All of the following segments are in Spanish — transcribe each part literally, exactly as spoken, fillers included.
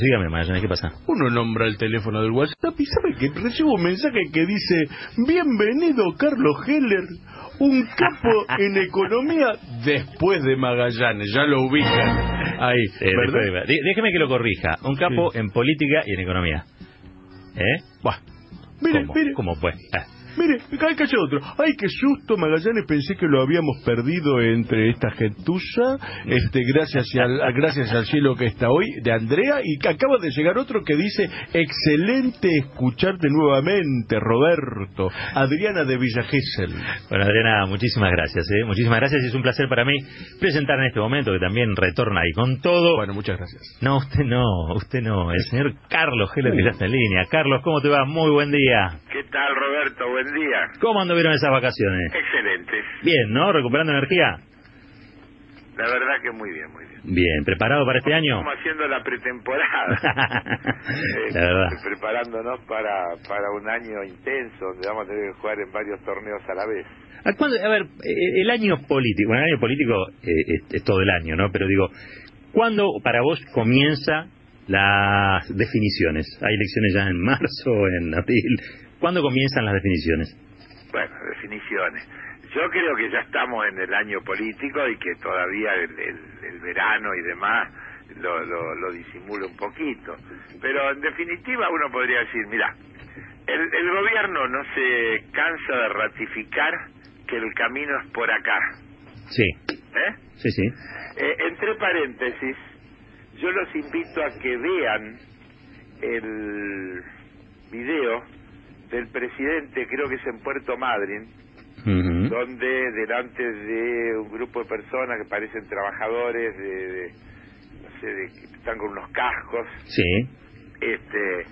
Dígame, Magallanes, ¿qué pasa? Uno nombra el teléfono del WhatsApp y sabe que recibo un mensaje que dice: bienvenido Carlos Heller, un capo en economía después de Magallanes. Ya lo ubican ahí, eh, ¿verdad? De, déjeme que lo corrija. Un capo Sí. en política y en economía. ¿Eh? Buah. Mire, ¿Cómo? mire. ¿Cómo pues? Ah. Mire, acá cayó otro. Ay, qué susto, Magallanes, pensé que lo habíamos perdido entre esta gentuza, este, gracias al, gracias al cielo que está hoy, de Andrea, y que acaba de llegar otro que dice: excelente escucharte nuevamente, Roberto. Adriana de Villa Gesell. Bueno, Adriana, muchísimas gracias, ¿eh? Muchísimas gracias, y es un placer para mí presentar en este momento, que también retorna ahí con todo. Bueno, muchas gracias. No, usted no, usted no, el señor Carlos Heller, que ya está en línea. Carlos, ¿cómo te va? Muy buen día. ¿Qué tal, Roberto? Buen día. ¿Cómo anduvieron esas vacaciones? Excelentes. Bien, ¿no? ¿Recuperando energía? La verdad que muy bien, muy bien. Bien, ¿preparado para este año? Estamos haciendo la pretemporada. eh, La verdad. Preparándonos para, para un año intenso, donde vamos a tener que jugar en varios torneos a la vez. ¿A, cuándo, a ver, el año político, bueno, el año político eh, es, es todo el año, ¿no? Pero digo, ¿cuándo para vos comienza las definiciones? ¿Hay elecciones ya en marzo, en abril? ¿Cuándo comienzan las definiciones? Bueno, definiciones. Yo creo que ya estamos en el año político y que todavía el, el, el verano y demás lo, lo, lo disimula un poquito. Pero en definitiva uno podría decir, mira, el, el gobierno no se cansa de ratificar que el camino es por acá. Sí. ¿Eh? Sí, sí. Eh, entre paréntesis, yo los invito a que vean el video del presidente, creo que es en Puerto Madryn, Uh-huh. donde delante de un grupo de personas que parecen trabajadores, de, de no sé, de, que están con unos cascos, Sí. este,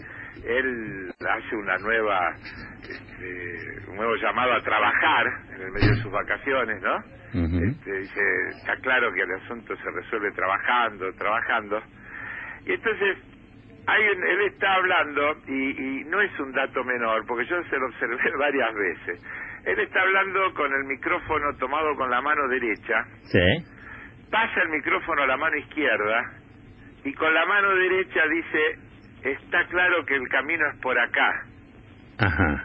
él hace una nueva, este, un nuevo llamado a trabajar en el medio de sus vacaciones, ¿no? Uh-huh. Este, dice, está claro que el asunto se resuelve trabajando, trabajando, y entonces hay un, él está hablando, y, y no es un dato menor, porque yo se lo observé varias veces. Él está hablando con el micrófono tomado con la mano derecha, Sí. pasa el micrófono a la mano izquierda, y con la mano derecha dice, está claro que el camino es por acá. Ajá.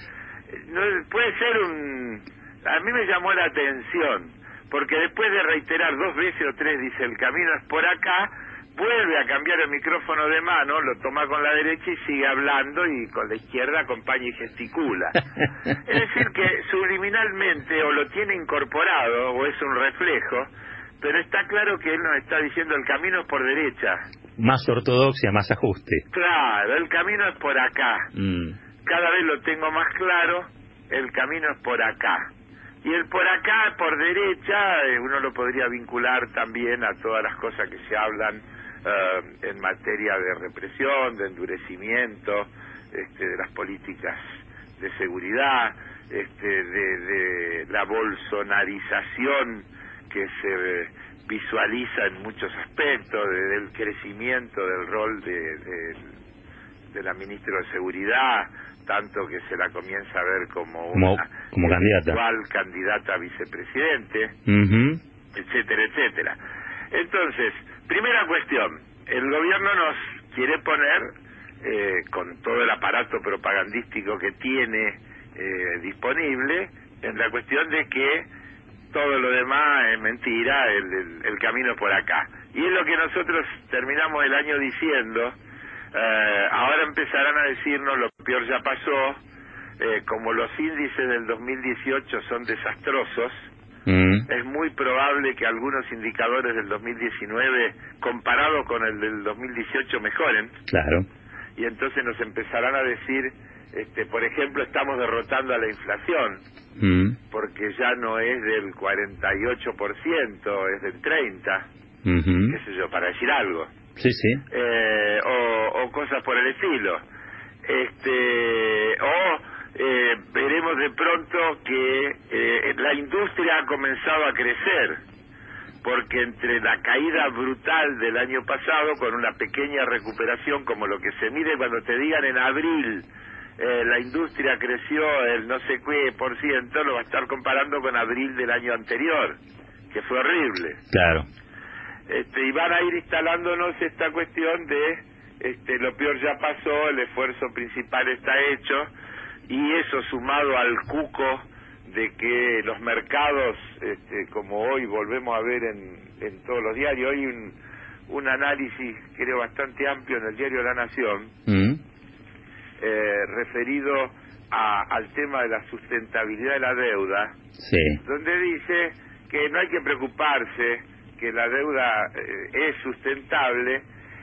No, puede ser un... A mí me llamó la atención, porque después de reiterar dos veces o tres, dice, el camino es por acá, vuelve a cambiar el micrófono de mano, lo toma con la derecha y sigue hablando, y con la izquierda acompaña y gesticula. Es decir, que subliminalmente o lo tiene incorporado o es un reflejo, pero está claro que él nos está diciendo el camino es por derecha. Más ortodoxia, más ajuste. Claro, el camino es por acá. Mm. Cada vez lo tengo más claro, el camino es por acá. Y el por acá, por derecha, eh, uno lo podría vincular también a todas las cosas que se hablan uh, en materia de represión, de endurecimiento, este, de las políticas de seguridad, este, de, de la bolsonarización que se visualiza en muchos aspectos, de, del crecimiento del rol de, de, de la ministra de Seguridad, tanto que se la comienza a ver como Como, una como candidata. eventual candidata a vicepresidente, Uh-huh. etcétera, etcétera. Entonces, primera cuestión, el gobierno nos quiere poner, eh, con todo el aparato propagandístico que tiene eh, disponible, en la cuestión de que todo lo demás es mentira, el, el, el camino es por acá. Y es lo que nosotros terminamos el año diciendo. Eh, ahora empezarán a decirnos lo peor ya pasó, eh, como los índices del dos mil dieciocho son desastrosos, Mm. es muy probable que algunos indicadores del dos mil diecinueve comparados con el del dos mil dieciocho mejoren. Claro. Y entonces nos empezarán a decir, este, por ejemplo, estamos derrotando a la inflación, Mm. porque ya no es del cuarenta y ocho por ciento, es del treinta por ciento, Uh-huh. qué sé yo, para decir algo. Sí, sí. Eh, o, o cosas por el estilo. Este, o eh, veremos de pronto que eh, la industria ha comenzado a crecer, porque entre la caída brutal del año pasado, con una pequeña recuperación como lo que se mide cuando te digan en abril, eh, la industria creció el no sé qué por ciento, lo va a estar comparando con abril del año anterior, que fue horrible. Claro. Este, y van a ir instalándonos esta cuestión de este, lo peor ya pasó, el esfuerzo principal está hecho, y eso sumado al cuco de que los mercados, este, como hoy volvemos a ver en, en todos los diarios, hay un, un análisis creo bastante amplio en el diario La Nación, mm. eh, referido a, al tema de la sustentabilidad de la deuda, sí. donde dice que no hay que preocuparse, que la deuda eh, es sustentable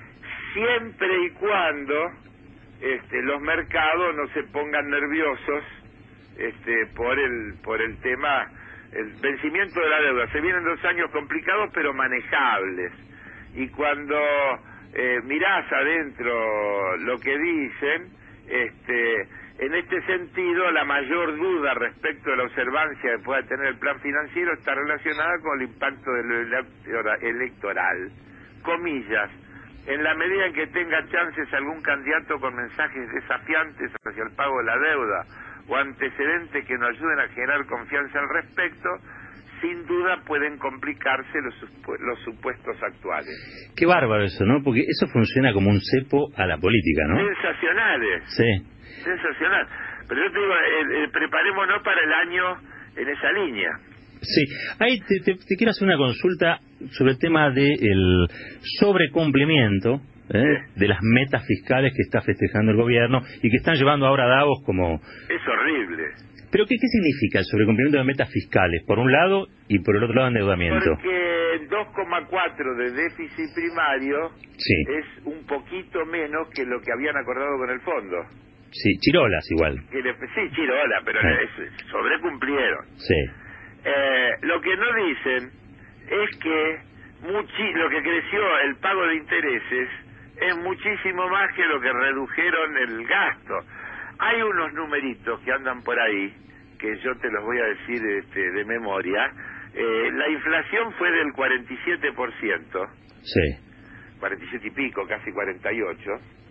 siempre y cuando este, los mercados no se pongan nerviosos este, por el por el tema, el vencimiento de la deuda. Se vienen dos años complicados pero manejables, y cuando eh, mirás adentro lo que dicen, este en este sentido, la mayor duda respecto de la observancia que pueda tener el plan financiero está relacionada con el impacto del electoral. Comillas, en la medida en que tenga chances algún candidato con mensajes desafiantes hacia el pago de la deuda o antecedentes que nos ayuden a generar confianza al respecto, sin duda pueden complicarse los, supu los supuestos actuales. Qué bárbaro eso, ¿no? Porque eso funciona como un cepo a la política, ¿no? Sensacionales. Sí. Sensacional. Pero yo te digo, eh, eh, preparémonos para el año en esa línea. Sí. Ahí te, te, te quiero hacer una consulta sobre el tema del sobrecumplimiento ¿eh? Sí. de las metas fiscales que está festejando el gobierno y que están llevando ahora a Davos como... Es horrible. ¿Pero qué, qué significa el sobrecumplimiento de metas fiscales? Por un lado y por el otro lado endeudamiento. Porque dos coma cuatro de déficit primario sí. es un poquito menos que lo que habían acordado con el fondo. Sí, chirolas igual. Que le, sí, chirola, pero sí. es, sobrecumplieron. Sí. Eh, lo que no dicen es que muchi, lo que creció el pago de intereses es muchísimo más que lo que redujeron el gasto. Hay unos numeritos que andan por ahí, que yo te los voy a decir este, de memoria. Eh, la inflación fue del cuarenta y siete por ciento. Sí. cuarenta y siete y pico, casi cuarenta y ocho.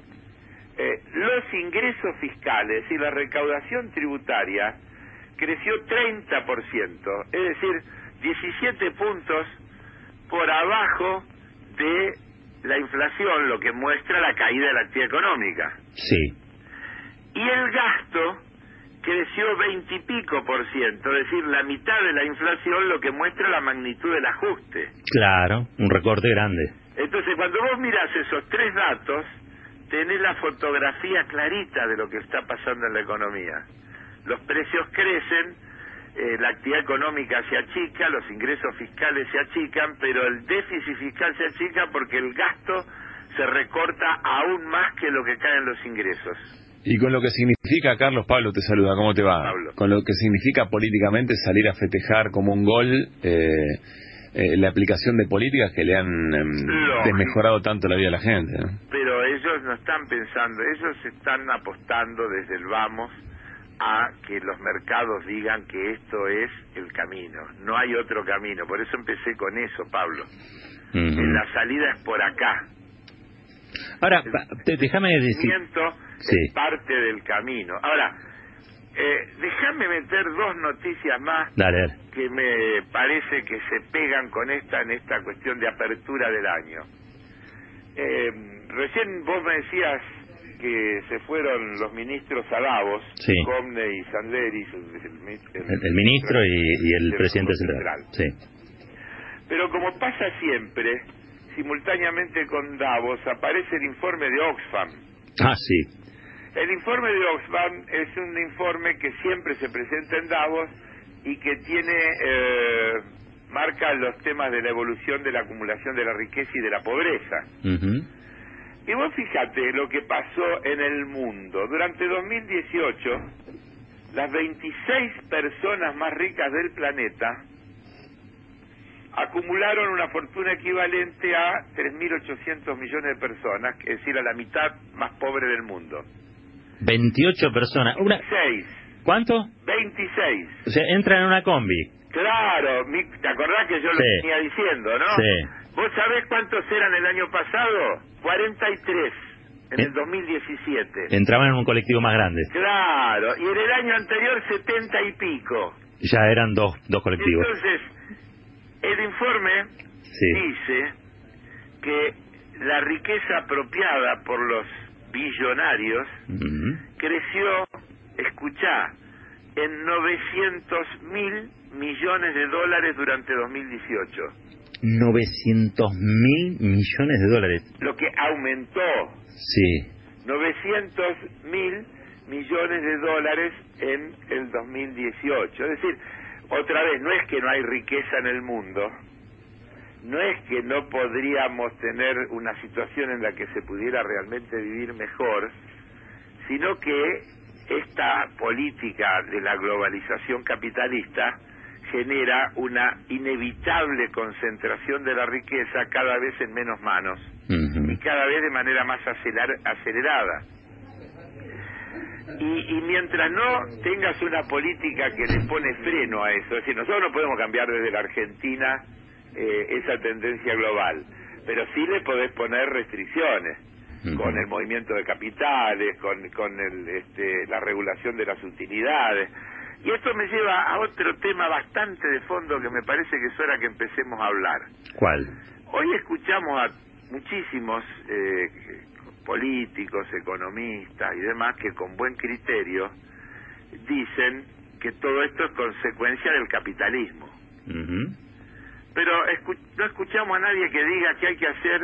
Eh, los ingresos fiscales y la recaudación tributaria creció treinta por ciento, es decir, diecisiete puntos por abajo de la inflación, lo que muestra la caída de la actividad económica. Sí. Y el gasto creció veinte y pico por ciento, es decir, la mitad de la inflación, lo que muestra la magnitud del ajuste. Claro, un recorte grande. Entonces, cuando vos mirás esos tres datos, tenés la fotografía clarita de lo que está pasando en la economía. Los precios crecen, eh, la actividad económica se achica, los ingresos fiscales se achican, pero el déficit fiscal se achica porque el gasto se recorta aún más que lo que caen los ingresos. Y con lo que significa, Carlos, Pablo te saluda, ¿cómo te va? Pablo. Con lo que significa políticamente salir a festejar como un gol eh, eh, la aplicación de políticas que le han eh, desmejorado tanto la vida a la gente, ¿no? Pero ellos no están pensando, ellos están apostando desde el vamos a que los mercados digan que esto es el camino, no hay otro camino. Por eso empecé con eso, Pablo. Uh-huh. En la salida es por acá. Ahora, el déjame decir... Sí. Es parte del camino. Ahora, eh, déjame meter dos noticias más. Dale. Que me parece que se pegan con esta en esta cuestión de apertura del año. Eh, recién vos me decías que se fueron los ministros a Davos, sí. Comne y Sanderis, el, el, el, el, el ministro y, y el, el presidente central. central. Sí. Pero como pasa siempre, simultáneamente con Davos aparece el informe de Oxfam. Ah, sí. El informe de Oxfam es un informe que siempre se presenta en Davos y que tiene eh, marca los temas de la evolución de la acumulación de la riqueza y de la pobreza. Uh-huh. Y vos fíjate lo que pasó en el mundo. Durante dos mil dieciocho, las veintiséis personas más ricas del planeta acumularon una fortuna equivalente a tres mil ochocientos millones de personas, es decir, a la mitad más pobre del mundo. veintiocho personas. Una... veintiséis. ¿Cuánto? veintiséis. O sea, entran en una combi. Claro, mi... ¿te acordás que yo sí. lo venía diciendo, no? Sí. ¿Vos sabés cuántos eran el año pasado? cuarenta y tres en ¿Eh? el dos mil diecisiete. Entraban en un colectivo más grande. Claro, y en el año anterior setenta y pico. Ya eran dos, dos colectivos. Entonces, el informe sí. dice que la riqueza apropiada por los billonarios uh-huh. creció, escuchá, en novecientos mil millones de dólares durante dos mil dieciocho. novecientos mil millones de dólares. Lo que aumentó. Sí. novecientos mil millones de dólares en el dos mil dieciocho. Es decir, otra vez, no es que no hay riqueza en el mundo, no es que no podríamos tener una situación en la que se pudiera realmente vivir mejor, sino que esta política de la globalización capitalista genera una inevitable concentración de la riqueza cada vez en menos manos uh-huh. y cada vez de manera más aceler- acelerada. Y, y mientras no tengas una política que le pone freno a eso, es decir, nosotros no podemos cambiar desde la Argentina eh, esa tendencia global, pero sí le podés poner restricciones uh-huh. con el movimiento de capitales, con, con el, este, la regulación de las utilidades. Y esto me lleva a otro tema bastante de fondo que me parece que es hora que empecemos a hablar. ¿Cuál? Hoy escuchamos a muchísimos eh, políticos, economistas y demás que con buen criterio dicen que todo esto es consecuencia del capitalismo. Uh-huh. Pero escu- no escuchamos a nadie que diga qué hay que hacer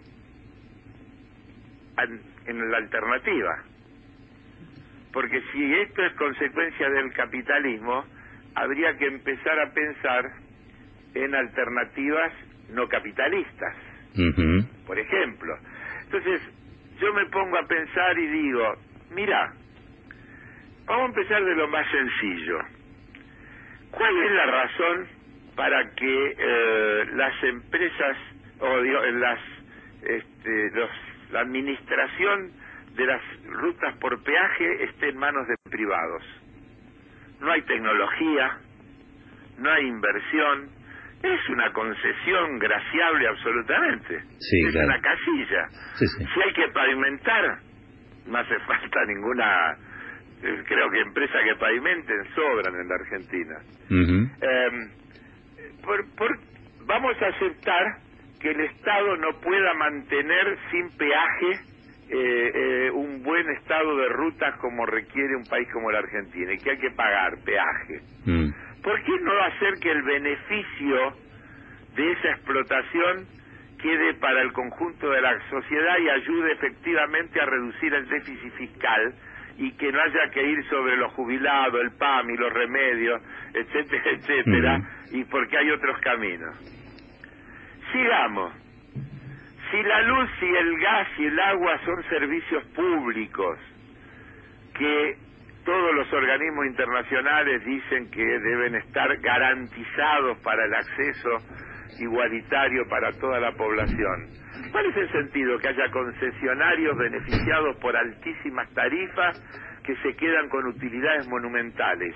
an- en la alternativa. Porque si esto es consecuencia del capitalismo, habría que empezar a pensar en alternativas no capitalistas. Uh-huh. Por ejemplo. Entonces, yo me pongo a pensar y digo, mira, vamos a empezar de lo más sencillo. ¿Cuál es la razón para que eh, las empresas, o digo, las, este, los, la administración de las rutas por peaje esté en manos de privados? No hay tecnología, no hay inversión, es una concesión graciable absolutamente. Sí, es claro. una casilla. Sí, sí. Si hay que pavimentar, no hace falta ninguna, eh, creo que empresas que pavimenten sobran en la Argentina. Uh-huh. eh, por, por, vamos a aceptar que el Estado no pueda mantener sin peaje eh, eh, un buen estado de rutas como requiere un país como la Argentina, y que hay que pagar peaje. Uh-huh. ¿Por qué no hacer que el beneficio de esa explotación quede para el conjunto de la sociedad y ayude efectivamente a reducir el déficit fiscal, y que no haya que ir sobre los jubilados, el P A M y los remedios, etcétera, etcétera, uh-huh. y porque hay otros caminos? Sigamos. Si la luz y el gas y el agua son servicios públicos que todos los organismos internacionales dicen que deben estar garantizados para el acceso igualitario para toda la población, ¿cuál es el sentido que haya concesionarios beneficiados por altísimas tarifas que se quedan con utilidades monumentales?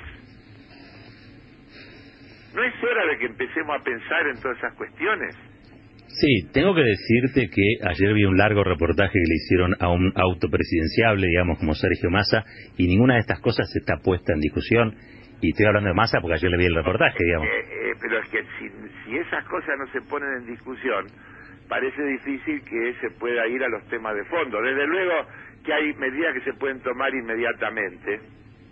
¿No es hora de que empecemos a pensar en todas esas cuestiones? Sí, tengo que decirte que ayer vi un largo reportaje que le hicieron a un autopresidenciable, digamos, como Sergio Massa, y ninguna de estas cosas está puesta en discusión. Y estoy hablando de Massa porque ayer le vi el reportaje, digamos. Eh, eh, pero es que si, si esas cosas no se ponen en discusión, parece difícil que se pueda ir a los temas de fondo. Desde luego que hay medidas que se pueden tomar inmediatamente,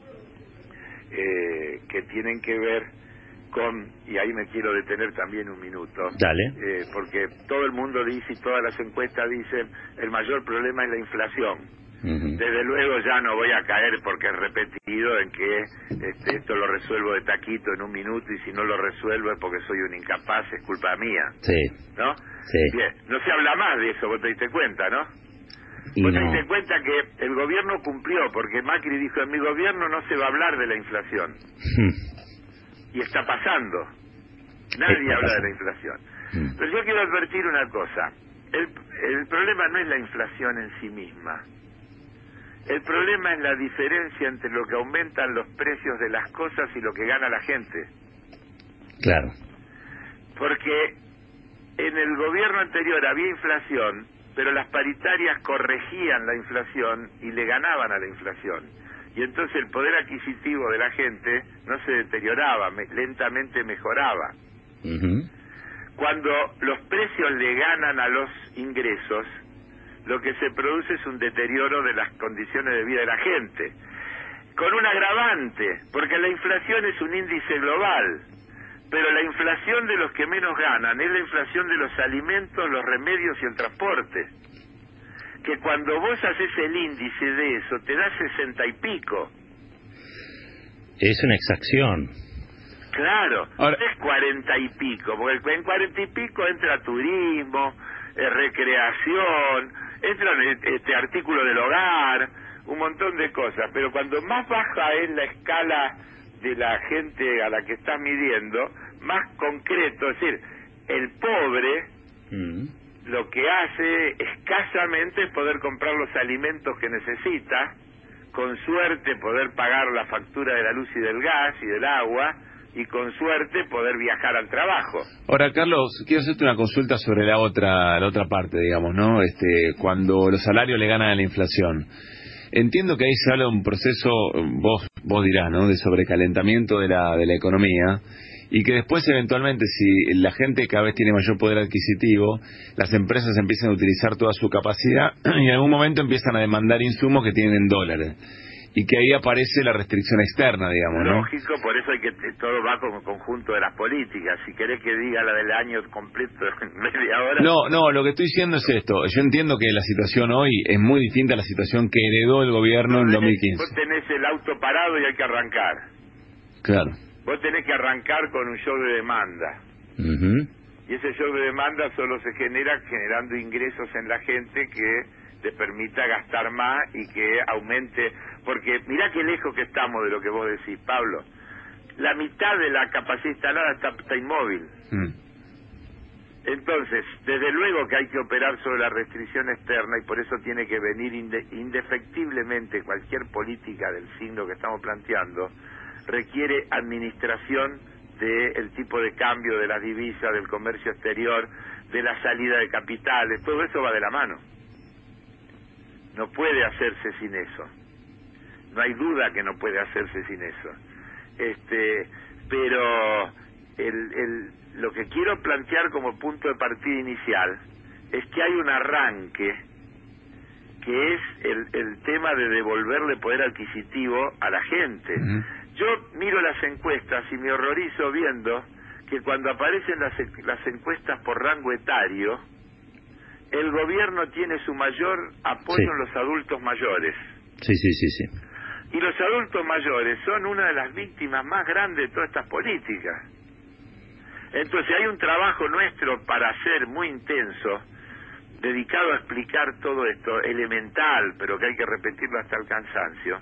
eh, que tienen que ver con, y ahí me quiero detener también un minuto. Dale. Eh, porque todo el mundo dice, y todas las encuestas dicen, el mayor problema es la inflación. Uh-huh. Desde luego ya no voy a caer, porque es repetido, en que este, esto lo resuelvo de taquito en un minuto, y si no lo resuelvo es porque soy un incapaz, es culpa mía. Sí. ¿No? Sí. Bien, no se habla más de eso, vos te diste cuenta, ¿no? Y vos no. te diste cuenta que el gobierno cumplió, porque Macri dijo, en mi gobierno no se va a hablar de la inflación. Hmm. Y está pasando. Nadie está habla pasando. de la inflación. Hmm. Pero yo quiero advertir una cosa. El, el problema no es la inflación en sí misma. El problema es la diferencia entre lo que aumentan los precios de las cosas y lo que gana la gente. Claro. Porque en el gobierno anterior había inflación, pero las paritarias corregían la inflación y le ganaban a la inflación. Y entonces el poder adquisitivo de la gente no se deterioraba, me, lentamente mejoraba. Uh-huh. cuando los precios le ganan a los ingresos, lo que se produce es un deterioro de las condiciones de vida de la gente, con un agravante, porque la inflación es un índice global, pero la inflación de los que menos ganan es la inflación de los alimentos, los remedios y el transporte, que cuando vos haces el índice de eso te da sesenta y pico. Es una exacción. Claro, ahora es cuarenta y pico, porque en cuarenta y pico entra turismo, eh, recreación, entran este artículo del hogar, un montón de cosas, pero cuando más baja es la escala de la gente a la que estás midiendo, más concreto, es decir, el pobre mm. lo que hace escasamente es poder comprar los alimentos que necesita, con suerte poder pagar la factura de la luz y del gas y del agua, y con suerte poder viajar al trabajo. Ahora, Carlos, quiero hacerte una consulta sobre la otra la otra parte, digamos, ¿no? Este, cuando los salarios le ganan a la inflación. Entiendo que ahí se habla de un proceso, vos vos dirás, ¿no?, de sobrecalentamiento de la de la economía, y que después eventualmente, si la gente cada vez tiene mayor poder adquisitivo, las empresas empiezan a utilizar toda su capacidad y en algún momento empiezan a demandar insumos que tienen en dólares. Y que ahí aparece la restricción externa, digamos, ¿no? Lógico, por eso hay que todo va como conjunto de las políticas. Si querés que diga la del año completo en media hora... No, no, lo que estoy diciendo es esto. Yo entiendo que la situación hoy es muy distinta a la situación que heredó el gobierno en dos mil quince. Vos tenés el auto parado y hay que arrancar. Claro. Vos tenés que arrancar con un show de demanda. Uh-huh. Y ese show de demanda solo se genera generando ingresos en la gente que te permita gastar más y que aumente, porque mirá qué lejos que estamos de lo que vos decís, Pablo. La mitad de la capacidad instalada está, está inmóvil. Mm. Entonces, desde luego que hay que operar sobre la restricción externa y por eso tiene que venir inde, indefectiblemente cualquier política del signo que estamos planteando, requiere administración del tipo de cambio, de las divisas, del comercio exterior, de la salida de capitales, todo eso va de la mano. No puede hacerse sin eso. No hay duda que no puede hacerse sin eso. Este, pero el, el, lo que quiero plantear como punto de partida inicial es que hay un arranque que es el, el tema de devolverle poder adquisitivo a la gente. Uh-huh. Yo miro las encuestas y me horrorizo viendo que cuando aparecen las, las encuestas por rango etario, el gobierno tiene su mayor apoyo sí. en los adultos mayores. Sí, sí, sí, sí. Y los adultos mayores son una de las víctimas más grandes de todas estas políticas. Entonces hay un trabajo nuestro para hacer muy intenso, dedicado a explicar todo esto, elemental, pero que hay que repetirlo hasta el cansancio,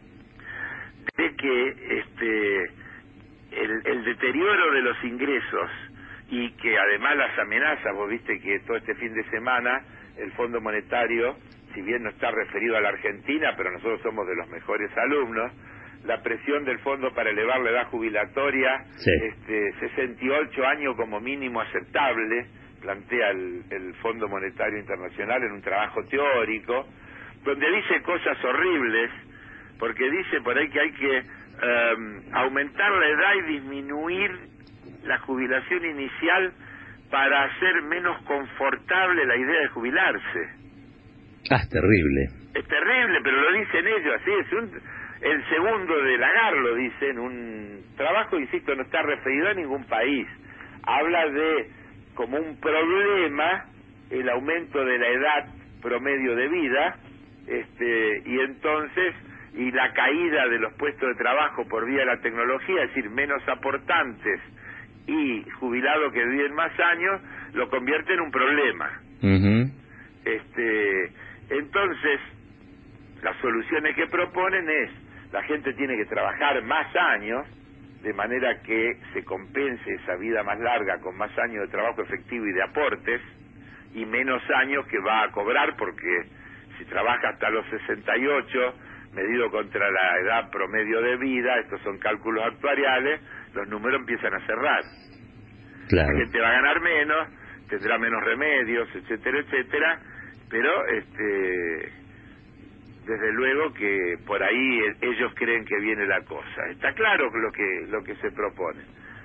de que este el, el deterioro de los ingresos y que además las amenazas, vos viste que todo este fin de semana el Fondo Monetario, si bien no está referido a la Argentina, pero nosotros somos de los mejores alumnos, la presión del fondo para elevar la edad jubilatoria, sí. este, sesenta y ocho años como mínimo aceptable, plantea el, el Fondo Monetario Internacional en un trabajo teórico, donde dice cosas horribles, porque dice por ahí que hay que um, aumentar la edad y disminuir la jubilación inicial para hacer menos confortable la idea de jubilarse. Ah, es terrible. Es terrible, pero lo dicen ellos, así es. Un, el segundo de Lagarde lo dice en un trabajo, insisto, no está referido a ningún país. Habla de, como un problema, el aumento de la edad promedio de vida, este, y entonces, y la caída de los puestos de trabajo por vía de la tecnología, es decir, menos aportantes y jubilados que viven más años, lo convierte en un problema. Uh-huh. Este, entonces, las soluciones que proponen es, la gente tiene que trabajar más años, de manera que se compense esa vida más larga con más años de trabajo efectivo y de aportes, y menos años que va a cobrar, porque si trabaja hasta los sesenta y ocho, medido contra la edad promedio de vida, estos son cálculos actuariales, los números empiezan a cerrar. Claro. La gente va a ganar menos, tendrá menos remedios, etcétera, etcétera, pero este desde luego que por ahí ellos creen que viene la cosa. Está claro lo que lo que se propone.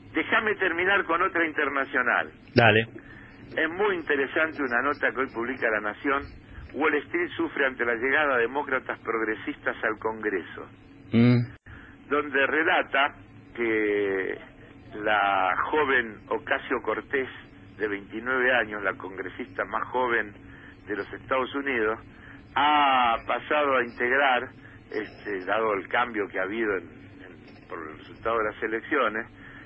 Déjame terminar con otra internacional. Dale. Es muy interesante una nota que hoy publica La Nación. Wall Street sufre ante la llegada de demócratas progresistas al Congreso, Mm. donde relata que la joven Ocasio-Cortez, de veintinueve años, la congresista más joven de los Estados Unidos, ha pasado a integrar, este, dado el cambio que ha habido en, en, por el resultado de las elecciones,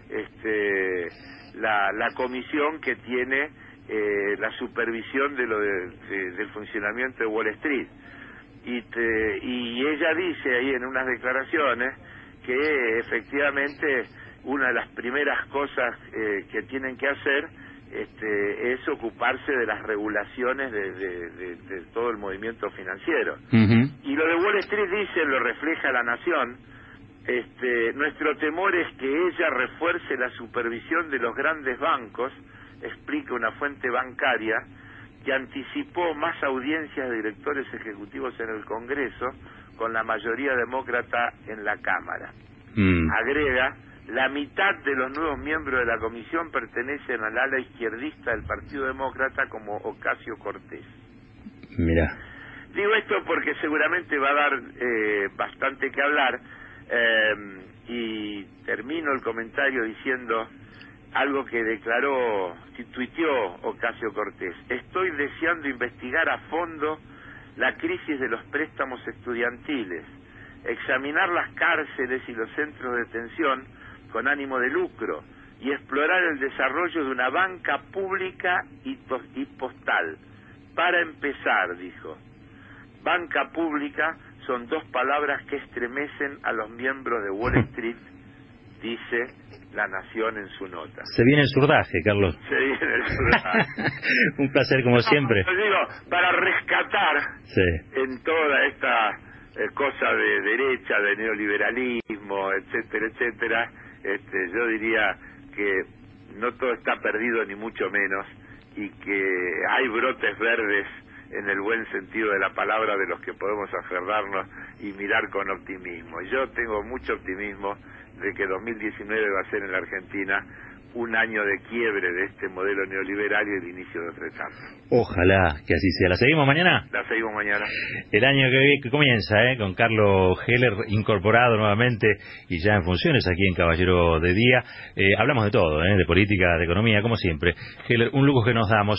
este, la, la comisión que tiene eh, la supervisión de lo de, de, del funcionamiento de Wall Street. Y, te, y ella dice ahí en unas declaraciones que efectivamente una de las primeras cosas eh, que tienen que hacer este, es ocuparse de las regulaciones de, de, de, de todo el movimiento financiero. Uh-huh. Y lo de Wall Street dice, lo refleja La Nación, este, nuestro temor es que ella refuerce la supervisión de los grandes bancos, explica una fuente bancaria, que anticipó más audiencias de directores ejecutivos en el Congreso, con la mayoría demócrata en la Cámara. Mm. Agrega, la mitad de los nuevos miembros de la comisión pertenecen al ala izquierdista del Partido Demócrata, como Ocasio-Cortez. Mira. Digo esto porque seguramente va a dar eh, bastante que hablar, eh, y termino el comentario diciendo algo que declaró, que tuiteó Ocasio-Cortez. Estoy deseando investigar a fondo la crisis de los préstamos estudiantiles, examinar las cárceles y los centros de detención con ánimo de lucro y explorar el desarrollo de una banca pública y, y postal. Para empezar, dijo, banca pública son dos palabras que estremecen a los miembros de Wall Street, dice La Nación en su nota. Se viene el surdaje, Carlos. Se viene el surdaje. Un placer como no, siempre. Te digo, para rescatar sí. en toda esta eh, cosa de derecha, de neoliberalismo, etcétera, etcétera, este, yo diría que no todo está perdido ni mucho menos, y que hay brotes verdes en el buen sentido de la palabra, de los que podemos aferrarnos y mirar con optimismo. Yo tengo mucho optimismo de que dos mil diecinueve va a ser en la Argentina un año de quiebre de este modelo neoliberal y el inicio de otra etapa. Ojalá que así sea. ¿La seguimos mañana? La seguimos mañana. El año que, que comienza, ¿eh? Con Carlos Heller incorporado nuevamente y ya en funciones aquí en Caballero de Día. Eh, hablamos de todo, ¿eh? De política, de economía, como siempre. Heller, un lujo que nos damos.